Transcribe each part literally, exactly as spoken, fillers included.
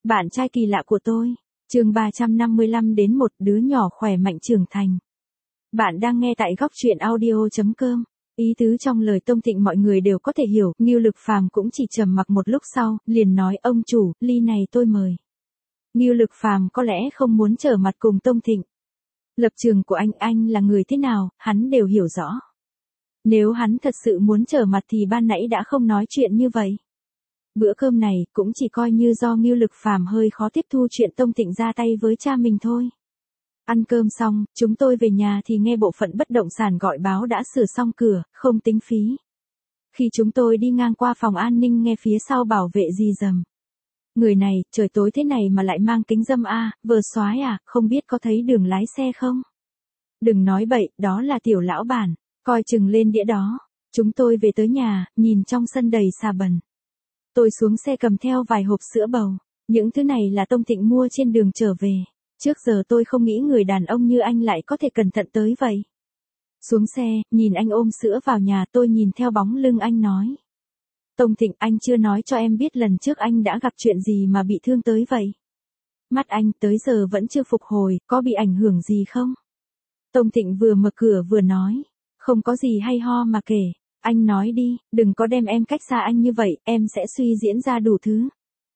Bạn trai kỳ lạ của tôi. Chương ba trăm năm mươi lăm đến một đứa nhỏ khỏe mạnh trưởng thành. Bạn đang nghe tại góc truyện audio chấm com. Ý tứ trong lời Tông Thịnh mọi người đều có thể hiểu, Ngưu Lực Phàm cũng chỉ trầm mặc một lúc sau, liền nói ông chủ, ly này tôi mời. Ngưu Lực Phàm có lẽ không muốn trở mặt cùng Tông Thịnh. Lập trường của anh anh là người thế nào, hắn đều hiểu rõ. Nếu hắn thật sự muốn trở mặt thì ban nãy đã không nói chuyện như vậy. Bữa cơm này cũng chỉ coi như do Ngưu Lực Phàm hơi khó tiếp thu chuyện Tông Thịnh ra tay với cha mình thôi. Ăn cơm xong, chúng tôi về nhà thì nghe bộ phận bất động sản gọi báo đã sửa xong cửa, không tính phí. Khi chúng tôi đi ngang qua phòng an ninh nghe phía sau bảo vệ rì rầm. Người này, trời tối thế này mà lại mang kính râm a, vờ soái à, không biết có thấy đường lái xe không? Đừng nói bậy, đó là tiểu lão bản, coi chừng lên đĩa đó. Chúng tôi về tới nhà, nhìn trong sân đầy xà bần. Tôi xuống xe cầm theo vài hộp sữa bầu. Những thứ này là Tông Thịnh mua trên đường trở về. Trước giờ tôi không nghĩ người đàn ông như anh lại có thể cẩn thận tới vậy. Xuống xe, nhìn anh ôm sữa vào nhà, tôi nhìn theo bóng lưng anh nói. Tông Thịnh, anh chưa nói cho em biết lần trước anh đã gặp chuyện gì mà bị thương tới vậy. Mắt anh tới giờ vẫn chưa phục hồi, có bị ảnh hưởng gì không? Tông Thịnh vừa mở cửa vừa nói. Không có gì hay ho mà kể. Anh nói đi, đừng có đem em cách xa anh như vậy, em sẽ suy diễn ra đủ thứ.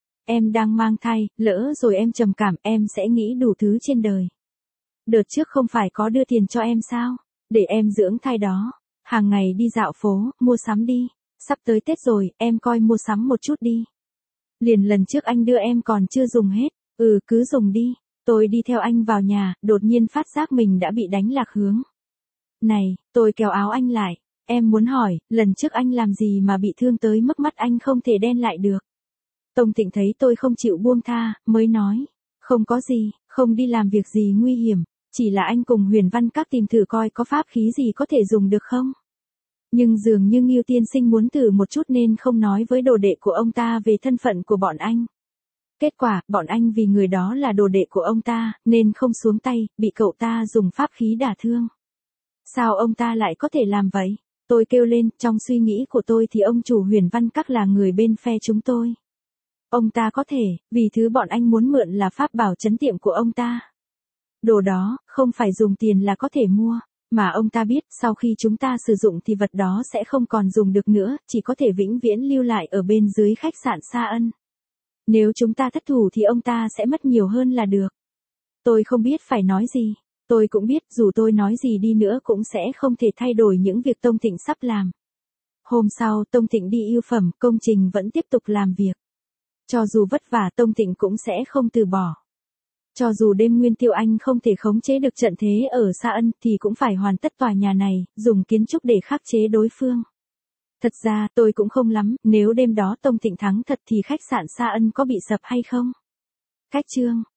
Em đang mang thai, lỡ rồi em trầm cảm, em sẽ nghĩ đủ thứ trên đời. Đợt trước không phải có đưa tiền cho em sao? Để em dưỡng thai đó. Hàng ngày đi dạo phố, mua sắm đi. Sắp tới Tết rồi, em coi mua sắm một chút đi. Liền lần trước anh đưa em còn chưa dùng hết. Ừ, cứ dùng đi. Tôi đi theo anh vào nhà, đột nhiên phát giác mình đã bị đánh lạc hướng. Này, tôi kéo áo anh lại. Em muốn hỏi, lần trước anh làm gì mà bị thương tới mức mắt anh không thể đen lại được? Tông Thịnh thấy tôi không chịu buông tha, mới nói. Không có gì, không đi làm việc gì nguy hiểm. Chỉ là anh cùng Huyền Văn Các tìm thử coi có pháp khí gì có thể dùng được không? Nhưng dường như Ngưu tiên sinh muốn thử một chút nên không nói với đồ đệ của ông ta về thân phận của bọn anh. Kết quả, bọn anh vì người đó là đồ đệ của ông ta, nên không xuống tay, bị cậu ta dùng pháp khí đả thương. Sao ông ta lại có thể làm vậy? Tôi kêu lên, trong suy nghĩ của tôi thì ông chủ Huyền Văn Các là người bên phe chúng tôi. Ông ta có thể, vì thứ bọn anh muốn mượn là pháp bảo trấn tiệm của ông ta. Đồ đó, không phải dùng tiền là có thể mua, mà ông ta biết sau khi chúng ta sử dụng thì vật đó sẽ không còn dùng được nữa, chỉ có thể vĩnh viễn lưu lại ở bên dưới khách sạn Sa Ân. Nếu chúng ta thất thủ thì ông ta sẽ mất nhiều hơn là được. Tôi không biết phải nói gì. Tôi cũng biết dù tôi nói gì đi nữa cũng sẽ không thể thay đổi những việc Tông Thịnh sắp làm. Hôm sau Tông Thịnh đi ưu phẩm, công trình vẫn tiếp tục làm việc. Cho dù vất vả Tông Thịnh cũng sẽ không từ bỏ. Cho dù đêm Nguyên Tiêu Anh không thể khống chế được trận thế ở Sa Ân thì cũng phải hoàn tất tòa nhà này, dùng kiến trúc để khắc chế đối phương. Thật ra tôi cũng không lắm, nếu đêm đó Tông Thịnh thắng thật thì khách sạn Sa Ân có bị sập hay không? Cách chương